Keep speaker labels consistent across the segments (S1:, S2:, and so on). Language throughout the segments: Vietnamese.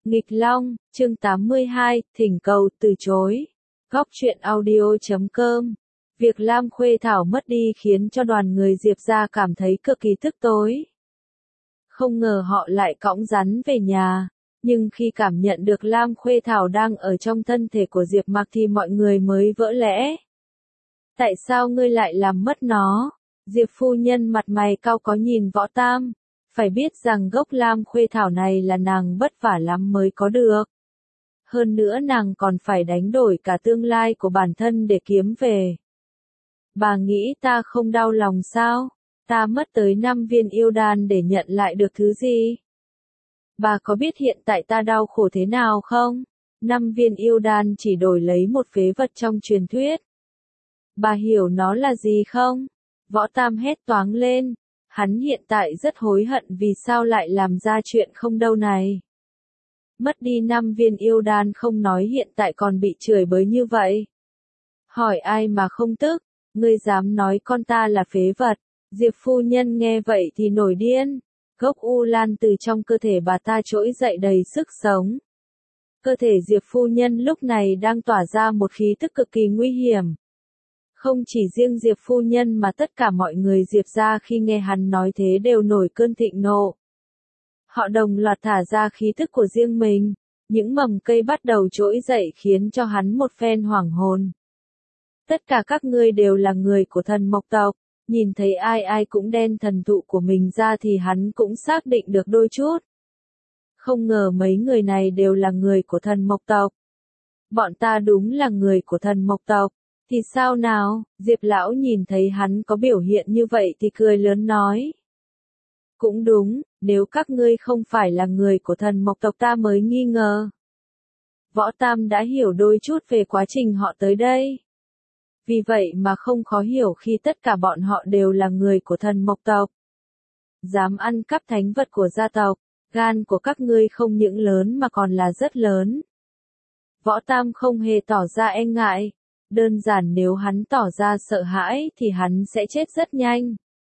S1: Nghịch Long, chương 82, thỉnh cầu từ chối. Góc truyện audio.com. Việc Lam Khuê Thảo mất đi khiến cho đoàn người Diệp gia cảm thấy cực kỳ tức tối. Không ngờ họ lại cõng rắn về nhà, nhưng khi cảm nhận được Lam Khuê Thảo đang ở trong thân thể của Diệp Mặc thì mọi người mới vỡ lẽ. Tại sao ngươi lại làm mất nó? Diệp phu nhân mặt mày cau có nhìn Võ Tam. Phải biết rằng gốc Lam Khuê Thảo này là nàng vất vả lắm mới có được. Hơn nữa nàng còn phải đánh đổi cả tương lai của bản thân để kiếm về. Bà nghĩ ta không đau lòng sao? Ta mất tới 5 viên yêu đan để nhận lại được thứ gì? Bà có biết hiện tại ta đau khổ thế nào không? 5 viên yêu đan chỉ đổi lấy một phế vật trong truyền thuyết. Bà hiểu nó là gì không? Võ Tam hét toáng lên. Hắn hiện tại rất hối hận vì sao lại làm ra chuyện không đâu này. Mất đi 5 viên yêu đan không nói hiện tại còn bị chửi bới như vậy. Hỏi ai mà không tức, ngươi dám nói con ta là phế vật. Diệp phu nhân nghe vậy thì nổi điên. Gốc u lan từ trong cơ thể bà ta trỗi dậy đầy sức sống. Cơ thể Diệp phu nhân lúc này đang tỏa ra một khí tức cực kỳ nguy hiểm. Không chỉ riêng Diệp phu nhân mà tất cả mọi người Diệp gia khi nghe hắn nói thế đều nổi cơn thịnh nộ. Họ đồng loạt thả ra khí tức của riêng mình, những mầm cây bắt đầu trỗi dậy khiến cho hắn một phen hoảng hồn. Tất cả các ngươi đều là người của thần mộc tộc, nhìn thấy ai ai cũng đen thần thụ của mình ra thì hắn cũng xác định được đôi chút. Không ngờ mấy người này đều là người của thần mộc tộc. Bọn ta đúng là người của thần mộc tộc. Thì sao nào? Diệp lão nhìn thấy hắn có biểu hiện như vậy thì cười lớn nói. Cũng đúng, nếu các ngươi không phải là người của thần mộc tộc ta mới nghi ngờ. Võ Tam đã hiểu đôi chút về quá trình họ tới đây. Vì vậy mà không khó hiểu khi tất cả bọn họ đều là người của thần mộc tộc. Dám ăn cắp thánh vật của gia tộc, gan của các ngươi không những lớn mà còn là rất lớn. Võ Tam không hề tỏ ra e ngại. Đơn giản nếu hắn tỏ ra sợ hãi thì hắn sẽ chết rất nhanh.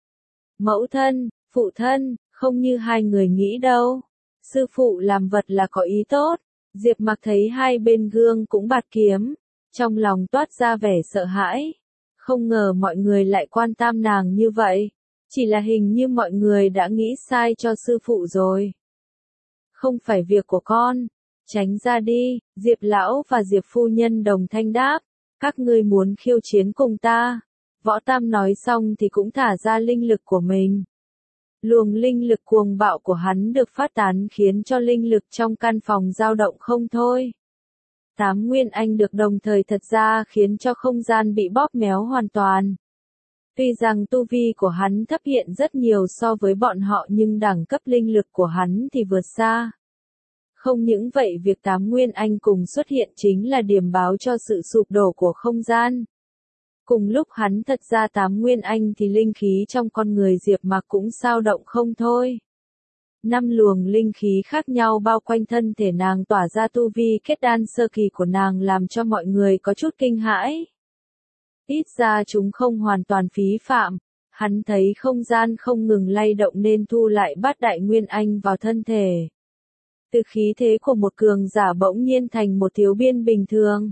S1: Mẫu thân, phụ thân, không như hai người nghĩ đâu. Sư phụ làm vật là có ý tốt. Diệp Mặc thấy hai bên gương cũng bạt kiếm, trong lòng toát ra vẻ sợ hãi. Không ngờ mọi người lại quan tâm nàng như vậy. Chỉ là hình như mọi người đã nghĩ sai cho sư phụ rồi. Không phải việc của con. Tránh ra đi, Diệp lão và Diệp phu nhân đồng thanh đáp. Các ngươi muốn khiêu chiến cùng ta. Võ Tam nói xong thì cũng thả ra linh lực của mình. Luồng linh lực cuồng bạo của hắn được phát tán khiến cho linh lực trong căn phòng dao động không thôi. 8 nguyên anh được đồng thời thật ra khiến cho không gian bị bóp méo hoàn toàn. Tuy rằng tu vi của hắn thấp hiện rất nhiều so với bọn họ nhưng đẳng cấp linh lực của hắn thì vượt xa. Không những vậy việc 8 nguyên anh cùng xuất hiện chính là điểm báo cho sự sụp đổ của không gian. Cùng lúc hắn thật ra 8 nguyên anh thì linh khí trong con người Diệp Mặc cũng dao động không thôi. 5 luồng linh khí khác nhau bao quanh thân thể nàng tỏa ra tu vi kết đan sơ kỳ của nàng làm cho mọi người có chút kinh hãi. Ít ra chúng không hoàn toàn phí phạm. Hắn thấy không gian không ngừng lay động nên thu lại bát đại nguyên anh vào thân thể. Từ khí thế của một cường giả bỗng nhiên thành một thiếu biên bình thường.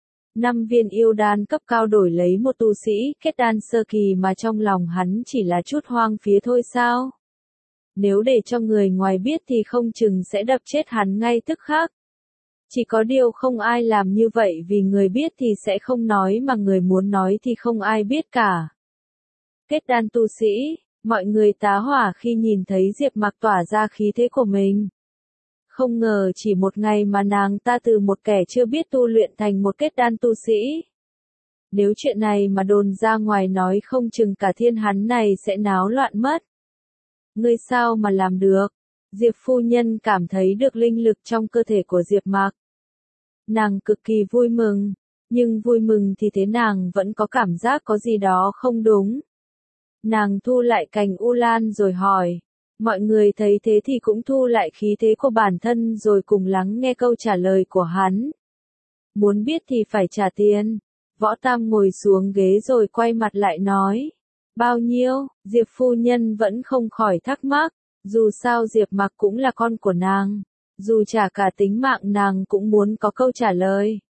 S1: 5 viên yêu đan cấp cao đổi lấy một tu sĩ kết đan sơ kỳ mà trong lòng hắn chỉ là chút hoang phía thôi sao? Nếu để cho người ngoài biết thì không chừng sẽ đập chết hắn ngay tức khắc. Chỉ có điều không ai làm như vậy vì người biết thì sẽ không nói mà người muốn nói thì không ai biết cả. Kết đan tu sĩ, mọi người tá hỏa khi nhìn thấy Diệp Mặc tỏa ra khí thế của mình. Không ngờ chỉ một ngày mà nàng ta từ một kẻ chưa biết tu luyện thành một kết đan tu sĩ. Nếu chuyện này mà đồn ra ngoài nói không chừng cả thiên hắn này sẽ náo loạn mất. Ngươi sao mà làm được? Diệp phu nhân cảm thấy được linh lực trong cơ thể của Diệp Mặc. Nàng cực kỳ vui mừng, nhưng vui mừng thì thế nàng vẫn có cảm giác có gì đó không đúng. Nàng thu lại cành u lan rồi hỏi. Mọi người thấy thế thì cũng thu lại khí thế của bản thân rồi cùng lắng nghe câu trả lời của hắn. Muốn biết thì phải trả tiền. Võ Tam ngồi xuống ghế rồi quay mặt lại nói. Bao nhiêu? Diệp phu nhân vẫn không khỏi thắc mắc. Dù sao Diệp Mặc cũng là con của nàng. Dù trả cả tính mạng nàng cũng muốn có câu trả lời.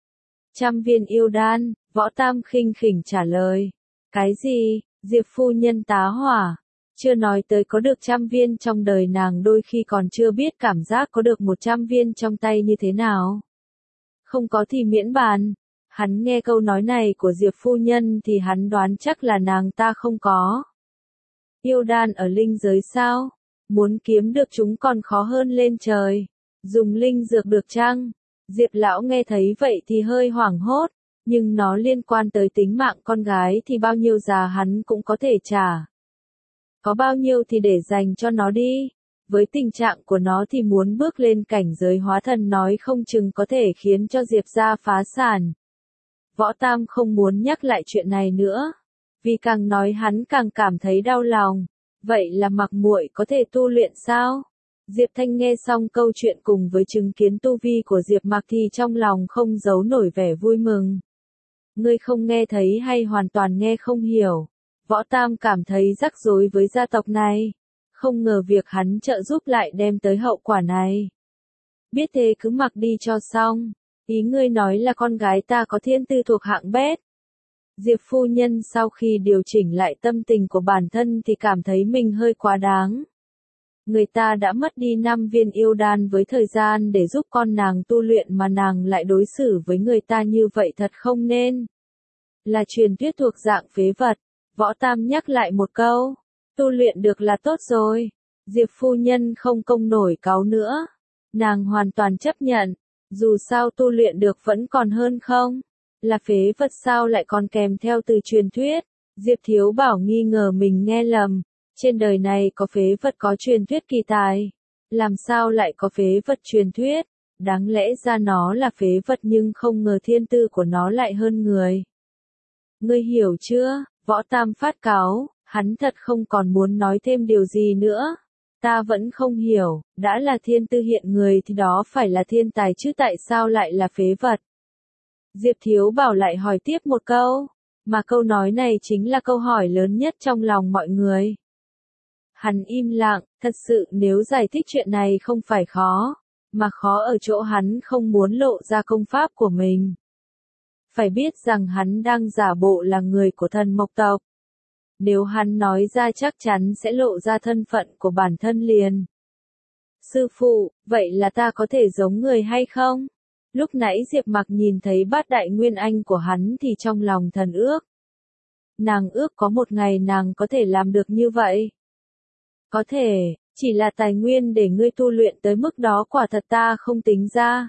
S1: 100 viên yêu đan, Võ Tam khinh khỉnh trả lời. Cái gì? Diệp phu nhân tá hỏa. Chưa nói tới có được 100 viên trong đời nàng đôi khi còn chưa biết cảm giác có được 100 viên trong tay như thế nào. Không có thì miễn bàn. Hắn nghe câu nói này của Diệp phu nhân thì hắn đoán chắc là nàng ta không có. Yêu đan ở linh giới sao? Muốn kiếm được chúng còn khó hơn lên trời. Dùng linh dược được chăng? Diệp lão nghe thấy vậy thì hơi hoảng hốt, nhưng nó liên quan tới tính mạng con gái thì bao nhiêu giá hắn cũng có thể trả. Có bao nhiêu thì để dành cho nó đi. Với tình trạng của nó thì muốn bước lên cảnh giới hóa thần nói không chừng có thể khiến cho Diệp gia phá sản. Võ Tam không muốn nhắc lại chuyện này nữa, vì càng nói hắn càng cảm thấy đau lòng. Vậy là Mặc muội có thể tu luyện sao? Diệp Thanh nghe xong câu chuyện cùng với chứng kiến tu vi của Diệp Mặc thì trong lòng không giấu nổi vẻ vui mừng. Ngươi không nghe thấy hay hoàn toàn nghe không hiểu? Võ Tam cảm thấy rắc rối với gia tộc này. Không ngờ việc hắn trợ giúp lại đem tới hậu quả này. Biết thế cứ mặc đi cho xong. Ý ngươi nói là con gái ta có thiên tư thuộc hạng bét. Diệp phu nhân sau khi điều chỉnh lại tâm tình của bản thân thì cảm thấy mình hơi quá đáng. Người ta đã mất đi 5 viên yêu đan với thời gian để giúp con nàng tu luyện mà nàng lại đối xử với người ta như vậy thật không nên. Là truyền thuyết thuộc dạng phế vật. Võ Tam nhắc lại một câu. Tu luyện được là tốt rồi. Diệp phu nhân không công nổi cáu nữa. Nàng hoàn toàn chấp nhận. Dù sao tu luyện được vẫn còn hơn không. Là phế vật sao lại còn kèm theo từ truyền thuyết. Diệp Thiếu Bảo nghi ngờ mình nghe lầm. Trên đời này có phế vật có truyền thuyết kỳ tài. Làm sao lại có phế vật truyền thuyết? Đáng lẽ ra nó là phế vật nhưng không ngờ thiên tư của nó lại hơn người. Ngươi hiểu chưa? Võ Tam phát cáu, hắn thật không còn muốn nói thêm điều gì nữa. Ta vẫn không hiểu, đã là thiên tư hiện người thì đó phải là thiên tài chứ tại sao lại là phế vật? Diệp Thiếu Bảo lại hỏi tiếp một câu, mà câu nói này chính là câu hỏi lớn nhất trong lòng mọi người. Hắn im lặng, thật sự nếu giải thích chuyện này không phải khó, mà khó ở chỗ hắn không muốn lộ ra công pháp của mình. Phải biết rằng hắn đang giả bộ là người của thần mộc tộc. Nếu hắn nói ra chắc chắn sẽ lộ ra thân phận của bản thân liền. Sư phụ, vậy là ta có thể giống người hay không? Lúc nãy Diệp Mặc nhìn thấy bát đại nguyên anh của hắn thì trong lòng thần ước. Nàng ước có một ngày nàng có thể làm được như vậy. Có thể, chỉ là tài nguyên để ngươi tu luyện tới mức đó quả thật ta không tính ra.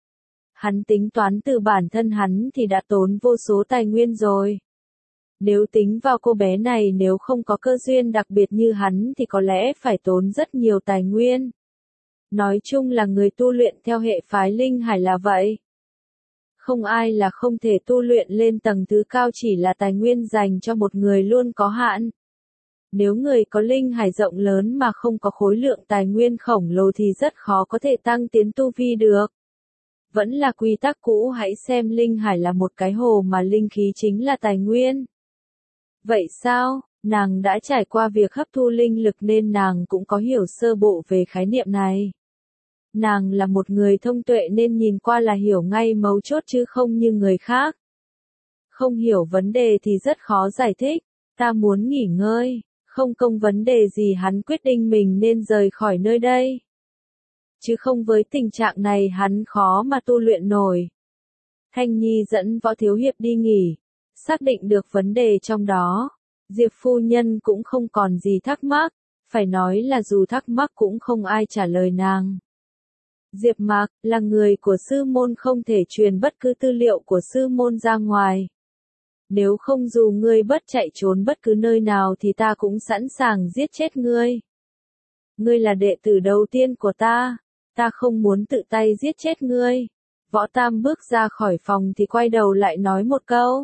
S1: Hắn tính toán từ bản thân hắn thì đã tốn vô số tài nguyên rồi. Nếu tính vào cô bé này nếu không có cơ duyên đặc biệt như hắn thì có lẽ phải tốn rất nhiều tài nguyên. Nói chung là người tu luyện theo hệ phái linh hải là vậy. Không ai là không thể tu luyện lên tầng thứ cao chỉ là tài nguyên dành cho một người luôn có hạn. Nếu người có linh hải rộng lớn mà không có khối lượng tài nguyên khổng lồ thì rất khó có thể tăng tiến tu vi được. Vẫn là quy tắc cũ hãy xem linh hải là một cái hồ mà linh khí chính là tài nguyên. Vậy sao, nàng đã trải qua việc hấp thu linh lực nên nàng cũng có hiểu sơ bộ về khái niệm này. Nàng là một người thông tuệ nên nhìn qua là hiểu ngay mấu chốt chứ không như người khác. Không hiểu vấn đề thì rất khó giải thích, ta muốn nghỉ ngơi, không công vấn đề gì hắn quyết định mình nên rời khỏi nơi đây. Chứ không với tình trạng này hắn khó mà tu luyện nổi. Thanh Nhi dẫn Võ Thiếu Hiệp đi nghỉ, xác định được vấn đề trong đó. Diệp phu nhân cũng không còn gì thắc mắc, phải nói là dù thắc mắc cũng không ai trả lời nàng. Diệp Mạc, là người của sư môn không thể truyền bất cứ tư liệu của sư môn ra ngoài. Nếu không dù ngươi bất chạy trốn bất cứ nơi nào thì ta cũng sẵn sàng giết chết ngươi. Ngươi là đệ tử đầu tiên của ta không muốn tự tay giết chết ngươi. Võ Tam bước ra khỏi phòng thì quay đầu lại nói một câu.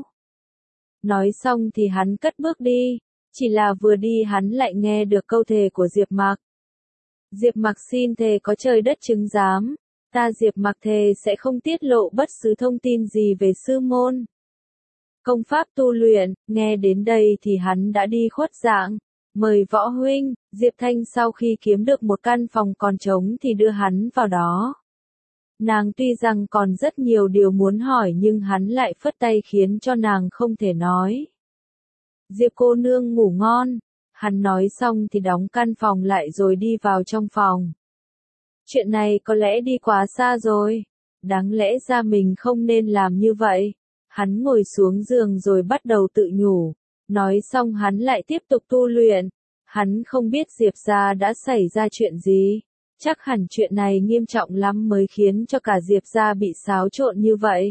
S1: Nói xong thì hắn cất bước đi, chỉ là vừa đi hắn lại nghe được câu thề của Diệp Mạc. Diệp Mạc xin thề có trời đất chứng giám, ta Diệp Mạc thề sẽ không tiết lộ bất cứ thông tin gì về sư môn. Công pháp tu luyện, nghe đến đây thì hắn đã đi khuất dạng, Mời Võ huynh. Diệp Thanh sau khi kiếm được một căn phòng còn trống thì đưa hắn vào đó. Nàng tuy rằng còn rất nhiều điều muốn hỏi nhưng hắn lại phất tay khiến cho nàng không thể nói. Diệp cô nương ngủ ngon. Hắn nói xong thì đóng căn phòng lại rồi đi vào trong phòng. Chuyện này có lẽ đi quá xa rồi. Đáng lẽ ra mình không nên làm như vậy. Hắn ngồi xuống giường rồi bắt đầu tự nhủ. Nói xong hắn lại tiếp tục tu luyện. Hắn không biết Diệp gia đã xảy ra chuyện gì. Chắc hẳn chuyện này nghiêm trọng lắm mới khiến cho cả Diệp gia bị xáo trộn như vậy.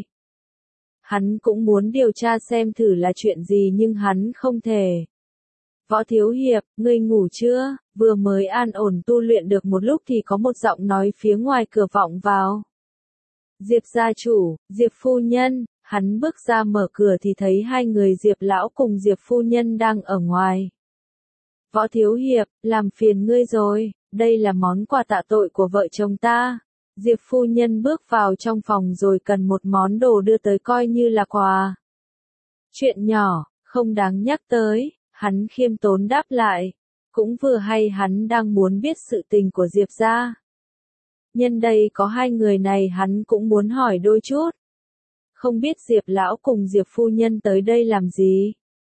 S1: Hắn cũng muốn điều tra xem thử là chuyện gì nhưng hắn không thể. Võ Thiếu Hiệp, ngươi ngủ chưa? Vừa mới an ổn tu luyện được một lúc thì có một giọng nói phía ngoài cửa vọng vào. Diệp gia chủ, Diệp phu nhân. Hắn bước ra mở cửa thì thấy hai người Diệp lão cùng Diệp phu nhân đang ở ngoài. Võ Thiếu Hiệp, làm phiền ngươi rồi, đây là món quà tạ tội của vợ chồng ta. Diệp phu nhân bước vào trong phòng rồi cần một món đồ đưa tới coi như là quà. Chuyện nhỏ, không đáng nhắc tới, hắn khiêm tốn đáp lại. Cũng vừa hay hắn đang muốn biết sự tình của Diệp gia. Nhân đây có hai người này hắn cũng muốn hỏi đôi chút. Không biết Diệp lão cùng Diệp phu nhân tới đây làm gì?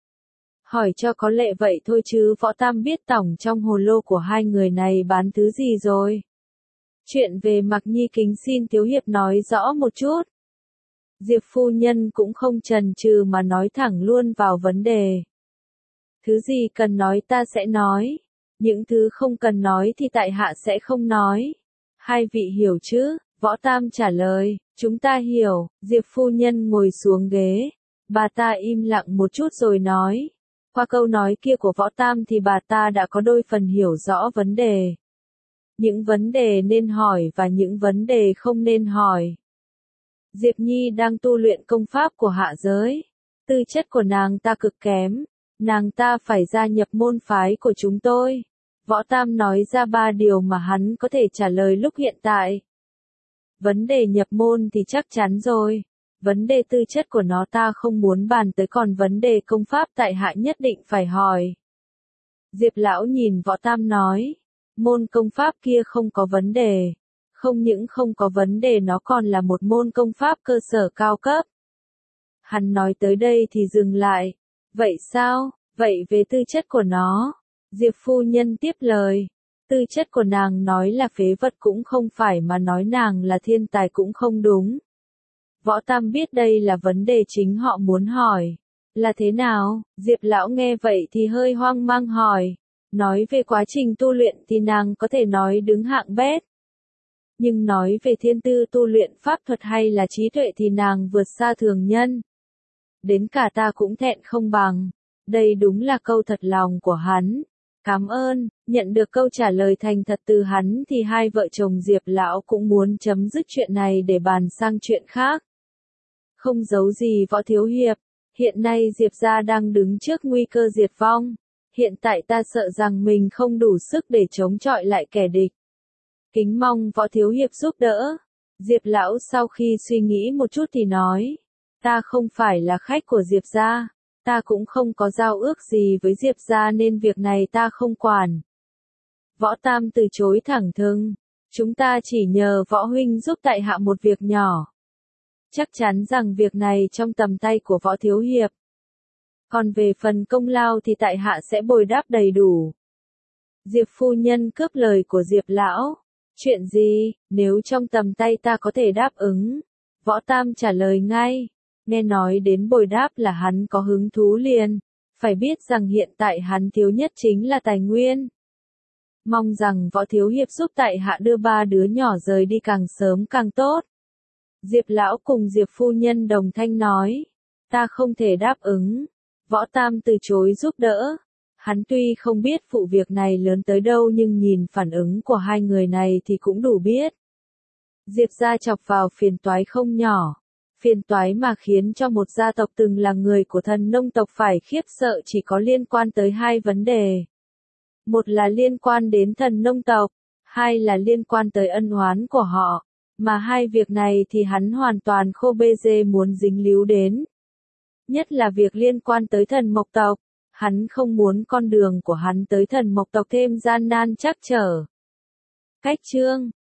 S1: Hỏi cho có lệ vậy thôi chứ Võ Tam biết tổng trong hồ lô của hai người này bán thứ gì rồi. Chuyện về Mạc Nhi kính xin Thiếu Hiệp nói rõ một chút. Diệp phu nhân cũng không chần chừ mà nói thẳng luôn vào vấn đề. Thứ gì cần nói ta sẽ nói. Những thứ không cần nói thì tại hạ sẽ không nói. Hai vị hiểu chứ? Võ Tam trả lời, chúng ta hiểu. Diệp phu nhân ngồi xuống ghế. Bà ta im lặng một chút rồi nói. Qua câu nói kia của Võ Tam thì bà ta đã có đôi phần hiểu rõ vấn đề. Những vấn đề nên hỏi và những vấn đề không nên hỏi. Diệp Nhi đang tu luyện công pháp của hạ giới. Tư chất của nàng ta cực kém. Nàng ta phải gia nhập môn phái của chúng tôi. Võ Tam nói ra 3 điều mà hắn có thể trả lời lúc hiện tại. Vấn đề nhập môn thì chắc chắn rồi. Vấn đề tư chất của nó ta không muốn bàn tới còn vấn đề công pháp tại hạ nhất định phải hỏi. Diệp lão nhìn Võ Tam nói. Môn công pháp kia không có vấn đề. Không những không có vấn đề nó còn là một môn công pháp cơ sở cao cấp. Hắn nói tới đây thì dừng lại. Vậy sao? Vậy về tư chất của nó? Diệp phu nhân tiếp lời. Tư chất của nàng nói là phế vật cũng không phải mà nói nàng là thiên tài cũng không đúng. Võ Tam biết đây là vấn đề chính họ muốn hỏi. Là thế nào? Diệp lão nghe vậy thì hơi hoang mang hỏi. Nói về quá trình tu luyện thì nàng có thể nói đứng hạng bét. Nhưng nói về thiên tư tu luyện pháp thuật hay là trí tuệ thì nàng vượt xa thường nhân. Đến cả ta cũng thẹn không bằng. Đây đúng là câu thật lòng của hắn. Cảm ơn, nhận được câu trả lời thành thật từ hắn thì hai vợ chồng Diệp lão cũng muốn chấm dứt chuyện này để bàn sang chuyện khác. Không giấu gì Võ Thiếu Hiệp, hiện nay Diệp gia đang đứng trước nguy cơ diệt vong. Hiện tại ta sợ rằng mình không đủ sức để chống chọi lại kẻ địch. Kính mong Võ Thiếu Hiệp giúp đỡ. Diệp lão sau khi suy nghĩ một chút thì nói. Ta không phải là khách của Diệp gia. Ta cũng không có giao ước gì với Diệp gia nên việc này ta không quản. Võ Tam từ chối thẳng thừng. Chúng ta chỉ nhờ Võ huynh giúp tại hạ một việc nhỏ. Chắc chắn rằng việc này trong tầm tay của Võ Thiếu Hiệp. Còn về phần công lao thì tại hạ sẽ bồi đáp đầy đủ. Diệp phu nhân cướp lời của Diệp lão. Chuyện gì, nếu trong tầm tay ta có thể đáp ứng? Võ Tam trả lời ngay. Nghe nói đến bồi đáp là hắn có hứng thú liền. Phải biết rằng hiện tại hắn thiếu nhất chính là tài nguyên. Mong rằng Võ Thiếu Hiệp giúp tại hạ đưa 3 đứa nhỏ rời đi càng sớm càng tốt. Diệp lão cùng Diệp phu nhân đồng thanh nói. Ta không thể đáp ứng. Võ Tam từ chối giúp đỡ. Hắn tuy không biết vụ việc này lớn tới đâu nhưng nhìn phản ứng của hai người này thì cũng đủ biết. Diệp gia chọc vào phiền toái không nhỏ. Phiền toái mà khiến cho một gia tộc từng là người của thần nông tộc phải khiếp sợ chỉ có liên quan tới 2 vấn đề. Một là liên quan đến thần nông tộc, 2 là liên quan tới ân oán của họ. Mà 2 việc này thì hắn hoàn toàn khô bê dê muốn dính líu đến. Nhất là việc liên quan tới thần mộc tộc. Hắn không muốn con đường của hắn tới thần mộc tộc thêm gian nan trắc trở. Cách chương